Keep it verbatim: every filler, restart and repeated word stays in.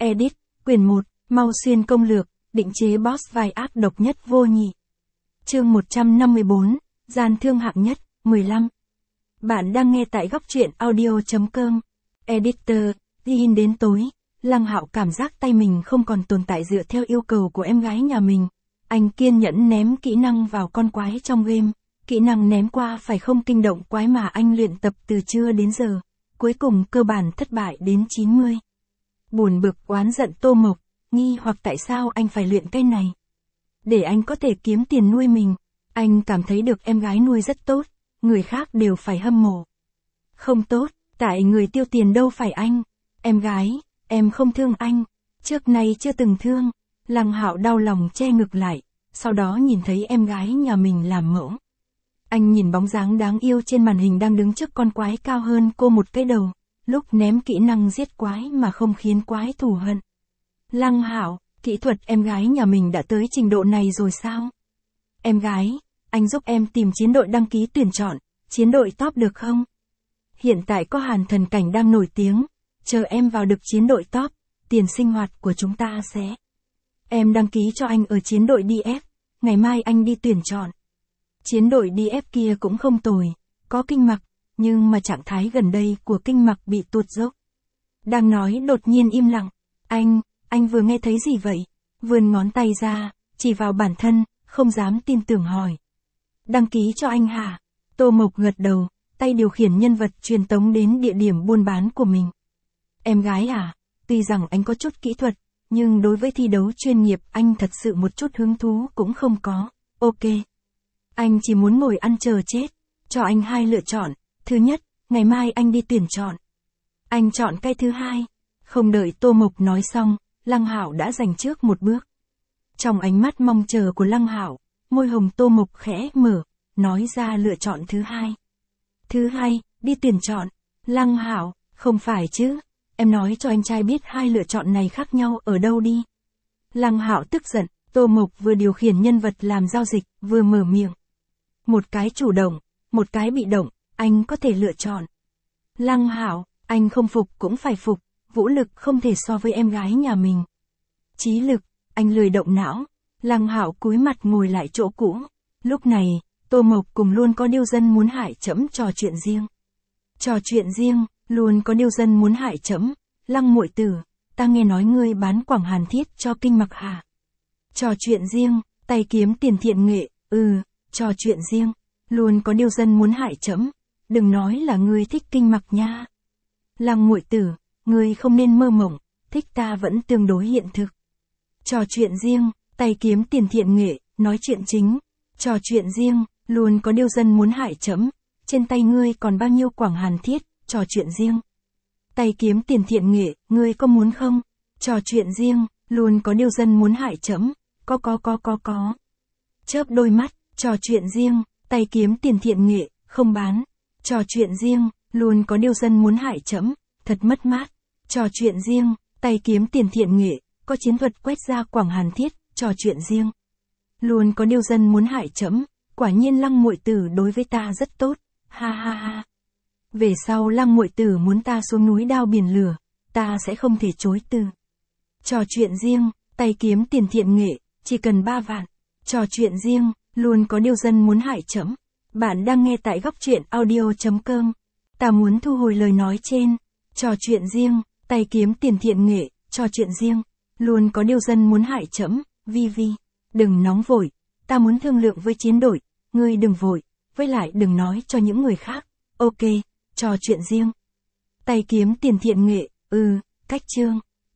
Edit, quyển một, Mau Xuyên công lược, định chế boss vai ác độc nhất vô nhị. Chương một trăm năm mươi bốn, Gian thương hạng nhất, mười lăm. Bạn đang nghe tại góc truyện audio chấm com. Editor, Ghin đến tối, Lăng Hạo cảm giác tay mình không còn tồn tại dựa theo yêu cầu của em gái nhà mình. Anh kiên nhẫn ném kỹ năng vào con quái trong game. Kỹ năng ném qua phải không kinh động quái mà anh luyện tập từ trưa đến giờ. Cuối cùng cơ bản thất bại đến chín mươi. Buồn bực oán giận Tô Mộc, nghi hoặc tại sao anh phải luyện cái này. Để anh có thể kiếm tiền nuôi mình. Anh cảm thấy được em gái nuôi rất tốt, người khác đều phải hâm mộ. Không tốt, tại người tiêu tiền đâu phải anh. Em gái, em không thương anh. Trước nay chưa từng thương. Lăng Hạo đau lòng che ngực lại, sau đó nhìn thấy em gái nhà mình làm mẫu. Anh nhìn bóng dáng đáng yêu trên màn hình đang đứng trước con quái cao hơn cô một cái đầu, lúc ném kỹ năng giết quái mà không khiến quái thù hận. Lăng Hạo, kỹ thuật em gái nhà mình đã tới trình độ này rồi sao? Em gái, anh giúp em tìm chiến đội đăng ký tuyển chọn, chiến đội top được không? Hiện tại có Hàn Thần Cảnh đang nổi tiếng, chờ em vào được chiến đội top, tiền sinh hoạt của chúng ta sẽ. Em đăng ký cho anh ở chiến đội đê ép, ngày mai anh đi tuyển chọn. Chiến đội đê ép kia cũng không tồi, có Kinh Mặc, nhưng mà trạng thái gần đây của Kinh Mặc bị tụt dốc. Đang nói đột nhiên im lặng, anh, anh vừa nghe thấy gì vậy? Vươn ngón tay ra, chỉ vào bản thân, không dám tin tưởng hỏi. Đăng ký cho anh hả? Tô Mộc gật đầu, tay điều khiển nhân vật truyền tống đến địa điểm buôn bán của mình. Em gái à, tuy rằng anh có chút kỹ thuật, nhưng đối với thi đấu chuyên nghiệp anh thật sự một chút hứng thú cũng không có. Ok. Anh chỉ muốn ngồi ăn chờ chết. Cho anh hai lựa chọn. Thứ nhất, ngày mai anh đi tuyển chọn. Anh chọn cái thứ hai. Không đợi Tô Mộc nói xong, Lăng Hạo đã giành trước một bước. Trong ánh mắt mong chờ của Lăng Hạo, môi hồng Tô Mộc khẽ mở, nói ra lựa chọn thứ hai. Thứ hai, đi tuyển chọn. Lăng Hạo, không phải chứ? Em nói cho anh trai biết hai lựa chọn này khác nhau ở đâu đi. Lăng Hạo tức giận, Tô Mộc vừa điều khiển nhân vật làm giao dịch, vừa mở miệng. Một cái chủ động, một cái bị động, anh có thể lựa chọn. Lăng Hạo, anh không phục cũng phải phục, vũ lực không thể so với em gái nhà mình. Trí lực, anh lười động não. Lăng Hạo cúi mặt ngồi lại chỗ cũ. Lúc này, Tô Mộc cùng luôn có điêu dân muốn hại trẫm trò chuyện riêng. Trò chuyện riêng, luôn có điêu dân muốn hại trẫm. Lăng muội tử, ta nghe nói ngươi bán Quảng Hàn Thiết cho Kinh Mặc hả? Trò chuyện riêng, tay kiếm tiền thiện nghệ, ừ, trò chuyện riêng, luôn có điêu dân muốn hại trẫm. Đừng nói là ngươi thích Kinh Mặc nha. Lăng muội tử, ngươi không nên mơ mộng, thích ta vẫn tương đối hiện thực. Trò chuyện riêng, tay kiếm tiền thiện nghệ, nói chuyện chính. Trò chuyện riêng, luôn có điêu dân muốn hại trẫm. Trên tay ngươi còn bao nhiêu Quảng Hàn Thiết, trò chuyện riêng. Tay kiếm tiền thiện nghệ, ngươi có muốn không? Trò chuyện riêng, luôn có điêu dân muốn hại trẫm. Có có có có có. Chớp đôi mắt, trò chuyện riêng, tay kiếm tiền thiện nghệ, không bán. Trò chuyện riêng, luôn có điêu dân muốn hại trẫm, thật mất mát. Trò chuyện riêng, tay kiếm tiền thiện nghệ, có chiến thuật quét ra Quảng Hàn Thiết, trò chuyện riêng. Luôn có điêu dân muốn hại trẫm, quả nhiên Lăng muội tử đối với ta rất tốt, ha ha ha. Về sau Lăng muội tử muốn ta xuống núi đao biển lửa, ta sẽ không thể chối từ. Trò chuyện riêng, tay kiếm tiền thiện nghệ, chỉ cần ba vạn. Trò chuyện riêng, luôn có điêu dân muốn hại trẫm. Bạn đang nghe tại góc truyện audio chấm com. Ta muốn thu hồi lời nói trên. Trò chuyện riêng, tay kiếm tiền thiện nghệ, trò chuyện riêng, luôn có điêu dân muốn hại trẫm. Vi Vi, đừng nóng vội, ta muốn thương lượng với chiến đội, ngươi đừng vội, với lại đừng nói cho những người khác. Ok, trò chuyện riêng. Tay kiếm tiền thiện nghệ, ừ, cách chương.